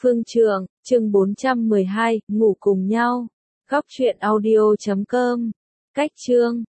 Phương Trường, chương 412, ngủ cùng nhau. Góc truyện audio.com. Cách chương